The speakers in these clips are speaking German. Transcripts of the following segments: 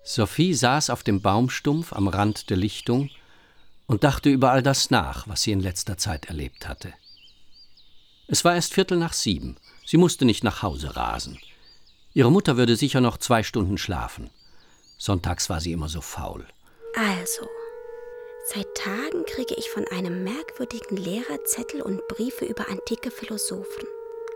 Sophie saß auf dem Baumstumpf am Rand der Lichtung und dachte über all das nach, was sie in letzter Zeit erlebt hatte. Es war erst 6:15. Sie musste nicht nach Hause rasen. Ihre Mutter würde sicher noch 2 Stunden schlafen. Sonntags war sie immer so faul. Also, seit Tagen kriege ich von einem merkwürdigen Lehrer Zettel und Briefe über antike Philosophen.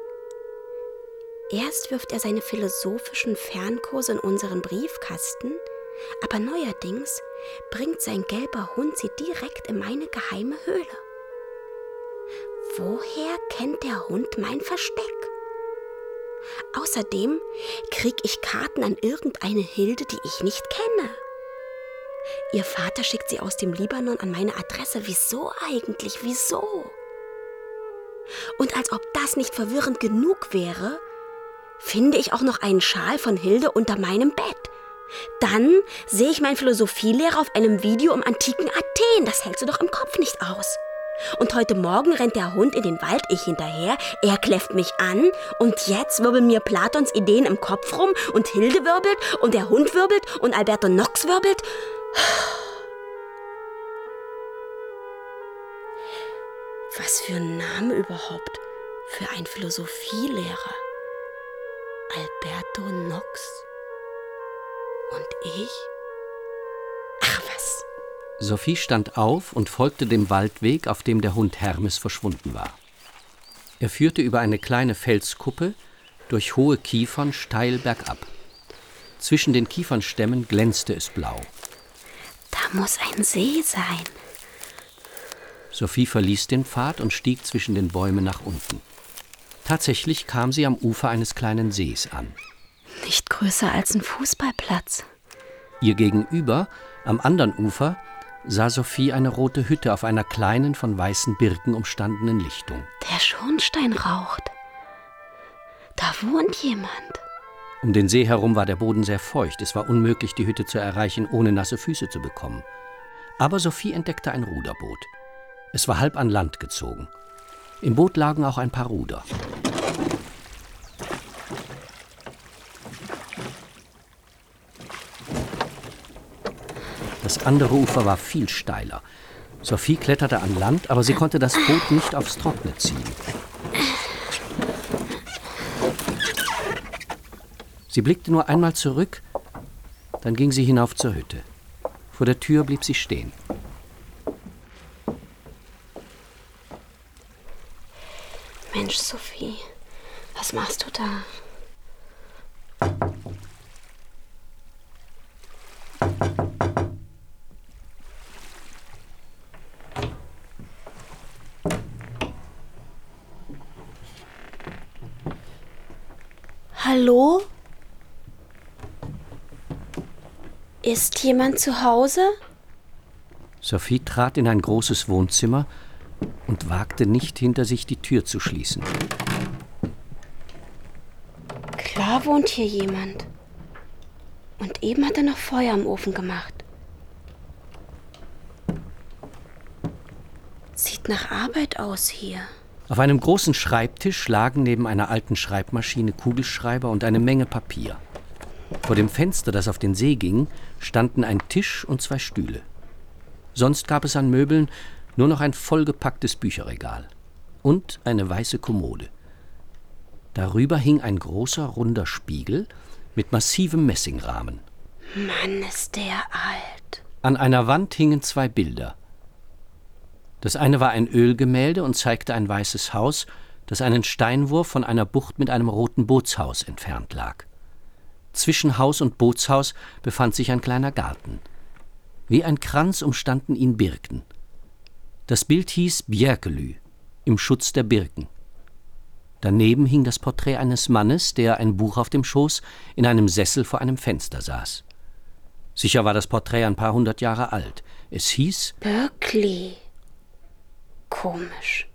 Erst wirft er seine philosophischen Fernkurse in unseren Briefkasten, aber neuerdings bringt sein gelber Hund sie direkt in meine geheime Höhle. Woher kennt der Hund mein Versteck? Außerdem krieg ich Karten an irgendeine Hilde, die ich nicht kenne. Ihr Vater schickt sie aus dem Libanon an meine Adresse. Wieso eigentlich? Wieso? Und als ob das nicht verwirrend genug wäre, finde ich auch noch einen Schal von Hilde unter meinem Bett. Dann sehe ich meinen Philosophielehrer auf einem Video im antiken Athen. Das hältst du doch im Kopf nicht aus. Und heute Morgen rennt der Hund in den Wald, ich hinterher, er kläfft mich an und jetzt wirbeln mir Platons Ideen im Kopf rum und Hilde wirbelt und der Hund wirbelt und Alberto Nox wirbelt. Was für ein Name überhaupt für einen Philosophielehrer. Alberto Nox. Und ich? Ach was. Sophie stand auf und folgte dem Waldweg, auf dem der Hund Hermes verschwunden war. Er führte über eine kleine Felskuppe, durch hohe Kiefern steil bergab. Zwischen den Kiefernstämmen glänzte es blau. Da muss ein See sein. Sophie verließ den Pfad und stieg zwischen den Bäumen nach unten. Tatsächlich kam sie am Ufer eines kleinen Sees an. Nicht größer als ein Fußballplatz. Ihr gegenüber, am anderen Ufer, sah Sophie eine rote Hütte auf einer kleinen, von weißen Birken umstandenen Lichtung. Der Schornstein raucht. Da wohnt jemand. Um den See herum war der Boden sehr feucht. Es war unmöglich, die Hütte zu erreichen, ohne nasse Füße zu bekommen. Aber Sophie entdeckte ein Ruderboot. Es war halb an Land gezogen. Im Boot lagen auch ein paar Ruder. Das andere Ufer war viel steiler. Sophie kletterte an Land, aber sie konnte das Boot nicht aufs Trockene ziehen. Sie blickte nur einmal zurück, dann ging sie hinauf zur Hütte. Vor der Tür blieb sie stehen. Mensch, Sophie, was machst du da? Hallo? Ist jemand zu Hause? Sophie trat in ein großes Wohnzimmer und wagte nicht, hinter sich die Tür zu schließen. Klar wohnt hier jemand. Und eben hat er noch Feuer im Ofen gemacht. Sieht nach Arbeit aus hier. Auf einem großen Schreibtisch lagen neben einer alten Schreibmaschine Kugelschreiber und eine Menge Papier. Vor dem Fenster, das auf den See ging, standen ein Tisch und 2 Stühle. Sonst gab es an Möbeln nur noch ein vollgepacktes Bücherregal und eine weiße Kommode. Darüber hing ein großer, runder Spiegel mit massivem Messingrahmen. Mann, ist der alt. An einer Wand hingen 2 Bilder. Das eine war ein Ölgemälde und zeigte ein weißes Haus, das einen Steinwurf von einer Bucht mit einem roten Bootshaus entfernt lag. Zwischen Haus und Bootshaus befand sich ein kleiner Garten. Wie ein Kranz umstanden ihn Birken. Das Bild hieß Bjerkelü, im Schutz der Birken. Daneben hing das Porträt eines Mannes, der, ein Buch auf dem Schoß, in einem Sessel vor einem Fenster saß. Sicher war das Porträt ein paar 100 Jahre alt. Es hieß Berkeley. Komisch.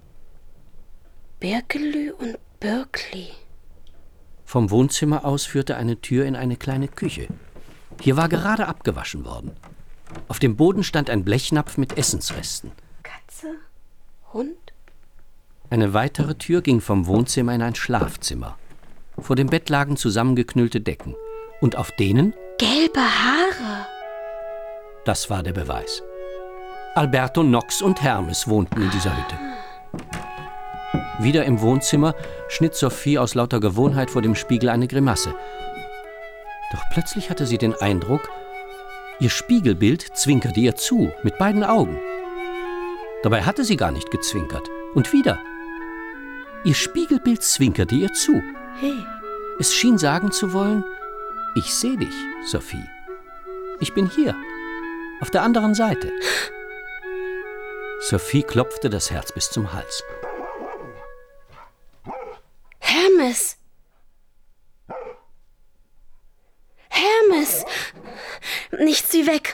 Bjerkelü und Berkeley. Vom Wohnzimmer aus führte eine Tür in eine kleine Küche. Hier war gerade abgewaschen worden. Auf dem Boden stand ein Blechnapf mit Essensresten. Katze? Hund? Eine weitere Tür ging vom Wohnzimmer in ein Schlafzimmer. Vor dem Bett lagen zusammengeknüllte Decken. Und auf denen Gelbe Haare. Das war der Beweis. Alberto, Nox und Hermes wohnten in dieser Hütte. Wieder im Wohnzimmer schnitt Sophie aus lauter Gewohnheit vor dem Spiegel eine Grimasse. Doch plötzlich hatte sie den Eindruck, ihr Spiegelbild zwinkerte ihr zu, mit beiden Augen. Dabei hatte sie gar nicht gezwinkert. Und wieder. Ihr Spiegelbild zwinkerte ihr zu. Hey. Es schien sagen zu wollen, ich sehe dich, Sophie. Ich bin hier, auf der anderen Seite. Sophie klopfte das Herz bis zum Hals. Hermes! Hermes! Nichts wie weg!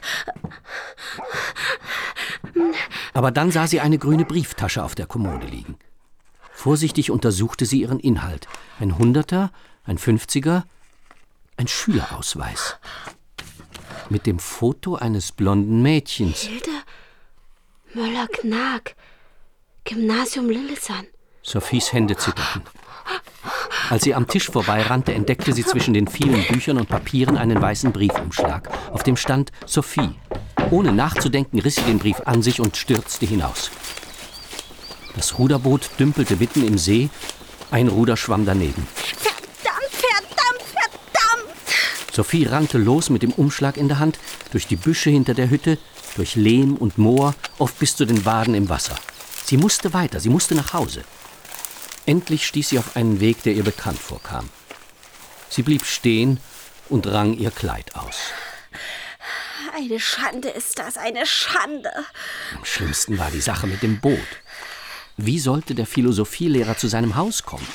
Aber dann sah sie eine grüne Brieftasche auf der Kommode liegen. Vorsichtig untersuchte sie ihren Inhalt. Ein Hunderter, ein 50er, ein Schülerausweis. Mit dem Foto eines blonden Mädchens. Hilde Möller-Knag, Gymnasium Lillesand. Sophies Hände zitterten. Als sie am Tisch vorbeirannte, entdeckte sie zwischen den vielen Büchern und Papieren einen weißen Briefumschlag. Auf dem stand Sophie. Ohne nachzudenken riss sie den Brief an sich und stürzte hinaus. Das Ruderboot dümpelte mitten im See, ein Ruder schwamm daneben. Verdammt, verdammt, verdammt! Sophie rannte los mit dem Umschlag in der Hand, durch die Büsche hinter der Hütte, durch Lehm und Moor, oft bis zu den Waden im Wasser. Sie musste weiter, sie musste nach Hause. Endlich stieß sie auf einen Weg, der ihr bekannt vorkam. Sie blieb stehen und rang ihr Kleid aus. Eine Schande ist das, eine Schande. Am schlimmsten war die Sache mit dem Boot. Wie sollte der Philosophielehrer zu seinem Haus kommen?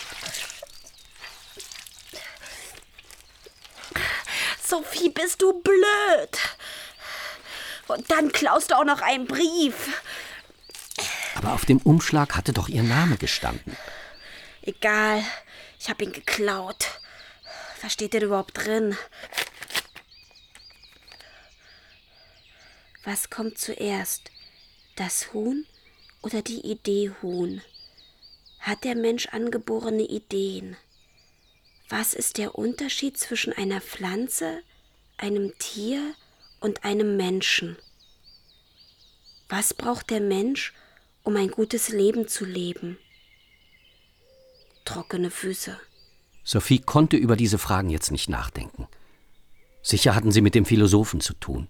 Sophie, bist du blöd? Und dann klaust du auch noch einen Brief. Aber auf dem Umschlag hatte doch ihr Name gestanden. Egal, ich hab ihn geklaut. Was steht denn überhaupt drin? Was kommt zuerst? Das Huhn oder die Idee Huhn? Hat der Mensch angeborene Ideen? Was ist der Unterschied zwischen einer Pflanze, einem Tier und einem Menschen? Was braucht der Mensch, um ein gutes Leben zu leben? Trockene Füße. Sophie konnte über diese Fragen jetzt nicht nachdenken. Sicher hatten sie mit dem Philosophen zu tun.